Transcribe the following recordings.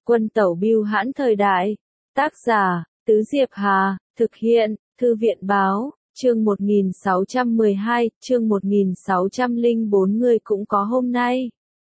Quân tẩu bưu hãn thời đại. Tác giả, Tứ Diệp Hà, thực hiện, Thư viện báo, chương 1612, chương 1604 người cũng có hôm nay.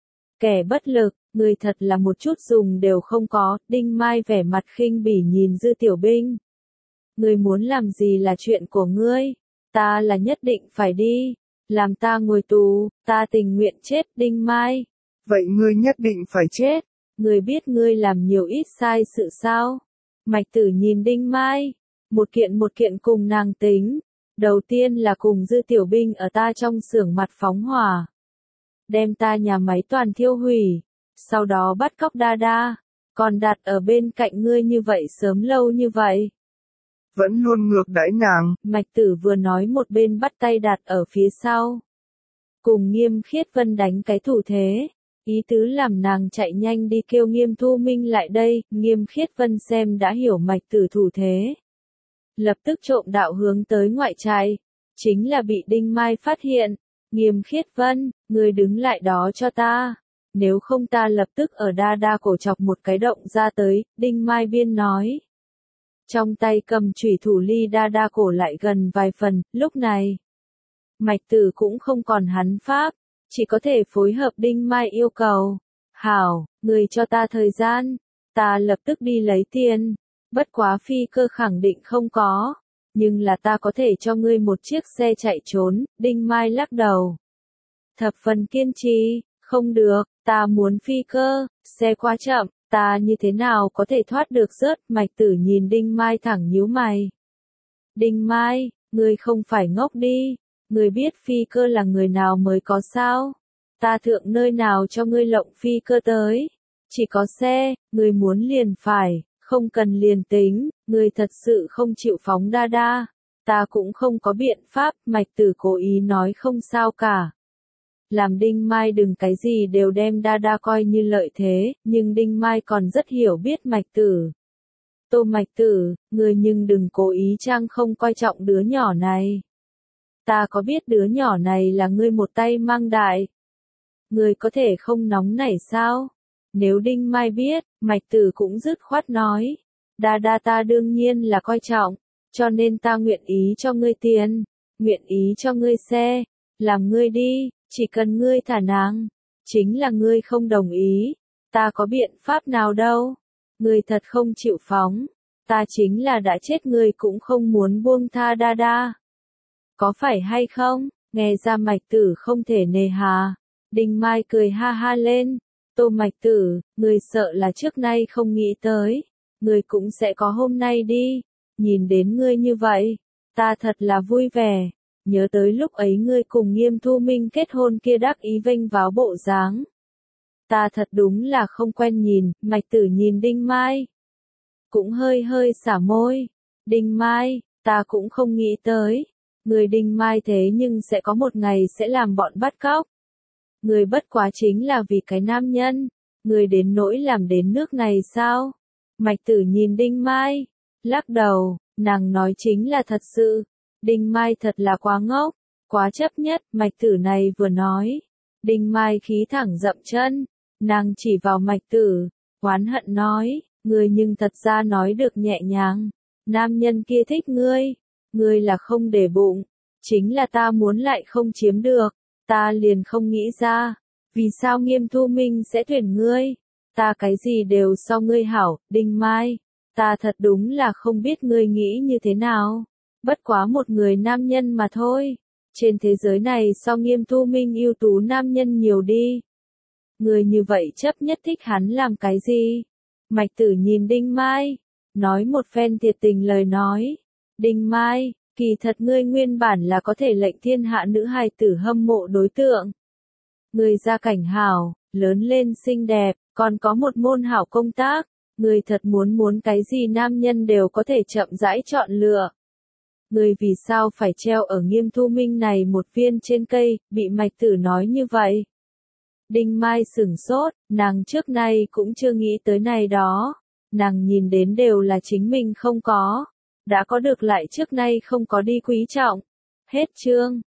Kẻ bất lực, người thật là một chút dùng đều không có, Đinh Mai vẻ mặt khinh bỉ nhìn Dư Tiểu Binh. Ngươi muốn làm gì là chuyện của ngươi, ta là nhất định phải đi, làm ta ngồi tù, ta tình nguyện chết Đinh Mai. Vậy ngươi nhất định phải chết. Ngươi biết ngươi làm nhiều ít sai sự sao? Mạch Tử nhìn Đinh Mai, một kiện cùng nàng tính. Đầu tiên là cùng Dư Tiểu Binh ở ta trong xưởng mặt phóng hỏa. Đem ta nhà máy toàn thiêu hủy. Sau đó bắt cóc Đa Đa. Còn đặt ở bên cạnh ngươi như vậy sớm lâu như vậy. Vẫn luôn ngược đãi nàng. Mạch Tử vừa nói một bên bắt tay đặt ở phía sau. Cùng Nghiêm Khiết Vân đánh cái thủ thế. Ý tứ làm nàng chạy nhanh đi kêu Nghiêm Thu Minh lại đây, Nghiêm Khiết Vân xem đã hiểu Mạch Tử thủ thế. Lập tức trộm đạo hướng tới ngoại trại, chính là bị Đinh Mai phát hiện. Nghiêm Khiết Vân, ngươi đứng lại đó cho ta, nếu không ta lập tức ở Đa Đa cổ chọc một cái động ra tới, Đinh Mai biên nói. Trong tay cầm chủy thủ ly Đa Đa cổ lại gần vài phần, lúc này. Mạch Tử cũng không còn hắn pháp. Chỉ có thể phối hợp Đinh Mai yêu cầu. Hảo, người cho ta thời gian. Ta lập tức đi lấy tiền. Bất quá phi cơ khẳng định không có. Nhưng là ta có thể cho ngươi một chiếc xe chạy trốn. Đinh Mai lắc đầu. Thập phần kiên trì. Không được, ta muốn phi cơ. Xe quá chậm. Ta như thế nào có thể thoát được rớt. Mạch Tử nhìn Đinh Mai thẳng nhíu mày. Đinh Mai, ngươi không phải ngốc đi. Ngươi biết phi cơ là người nào mới có sao? Ta thượng nơi nào cho ngươi lộng phi cơ tới? Chỉ có xe, ngươi muốn liền phải, không cần liền tính, ngươi thật sự không chịu phóng Đa Đa. Ta cũng không có biện pháp, Mạch Tử cố ý nói không sao cả. Làm Đinh Mai đừng cái gì đều đem Đa Đa coi như lợi thế, nhưng Đinh Mai còn rất hiểu biết Mạch Tử. Tô Mạch Tử, ngươi nhưng đừng cố ý trang không coi trọng đứa nhỏ này. Ta có biết đứa nhỏ này là ngươi một tay mang đại. Ngươi có thể không nóng nảy sao? Nếu Đinh Mai biết, Mạch Tử cũng dứt khoát nói. Đa Đa ta đương nhiên là coi trọng, cho nên ta nguyện ý cho ngươi tiền, nguyện ý cho ngươi xe, làm ngươi đi, chỉ cần ngươi thả nàng. Chính là ngươi không đồng ý, ta có biện pháp nào đâu. Ngươi thật không chịu phóng, ta chính là đã chết ngươi cũng không muốn buông tha Đa Đa. Có phải hay không? Nghe ra Mạch Tử không thể nề hà. Đinh Mai cười ha ha lên. Tô Mạch Tử, người sợ là trước nay không nghĩ tới. Người cũng sẽ có hôm nay đi. Nhìn đến ngươi như vậy, ta thật là vui vẻ. Nhớ tới lúc ấy ngươi cùng Nghiêm Thu Minh kết hôn kia đắc ý vênh váo bộ dáng. Ta thật đúng là không quen nhìn. Mạch Tử nhìn Đinh Mai. Cũng hơi xả môi. Đinh Mai, ta cũng không nghĩ tới. Người Đinh Mai thế nhưng sẽ có một ngày sẽ làm bọn bắt cóc. Người bất quá chính là vì cái nam nhân. Người đến nỗi làm đến nước này sao? Mạch Tử nhìn Đinh Mai. Lắc đầu, nàng nói chính là thật sự. Đinh Mai thật là quá ngốc, quá chấp nhất. Mạch Tử này vừa nói. Đinh Mai khí thẳng dậm chân. Nàng chỉ vào Mạch Tử, oán hận nói. Người nhưng thật ra nói được nhẹ nhàng. Nam nhân kia thích ngươi. Ngươi là không để bụng, chính là ta muốn lại không chiếm được, ta liền không nghĩ ra, vì sao Nghiêm Thu Minh sẽ tuyển ngươi, ta cái gì đều so ngươi hảo, Đinh Mai, ta thật đúng là không biết ngươi nghĩ như thế nào, bất quá một người nam nhân mà thôi, trên thế giới này so Nghiêm Thu Minh ưu tú nam nhân nhiều đi. Ngươi như vậy chấp nhất thích hắn làm cái gì? Mạch Tử nhìn Đinh Mai, nói một phen thiệt tình lời nói. Đinh Mai, kỳ thật ngươi nguyên bản là có thể lệnh thiên hạ nữ hài tử hâm mộ đối tượng. Ngươi gia cảnh hảo, lớn lên xinh đẹp, còn có một môn hảo công tác, ngươi thật muốn cái gì nam nhân đều có thể chậm rãi chọn lựa. Ngươi vì sao phải treo ở Nghiêm Thu Minh này một viên trên cây, bị Mạch Tử nói như vậy? Đinh Mai sửng sốt, nàng trước nay cũng chưa nghĩ tới này đó, nàng nhìn đến đều là chính mình không có. Đã có được lại trước nay không có đi quý trọng. Hết chương.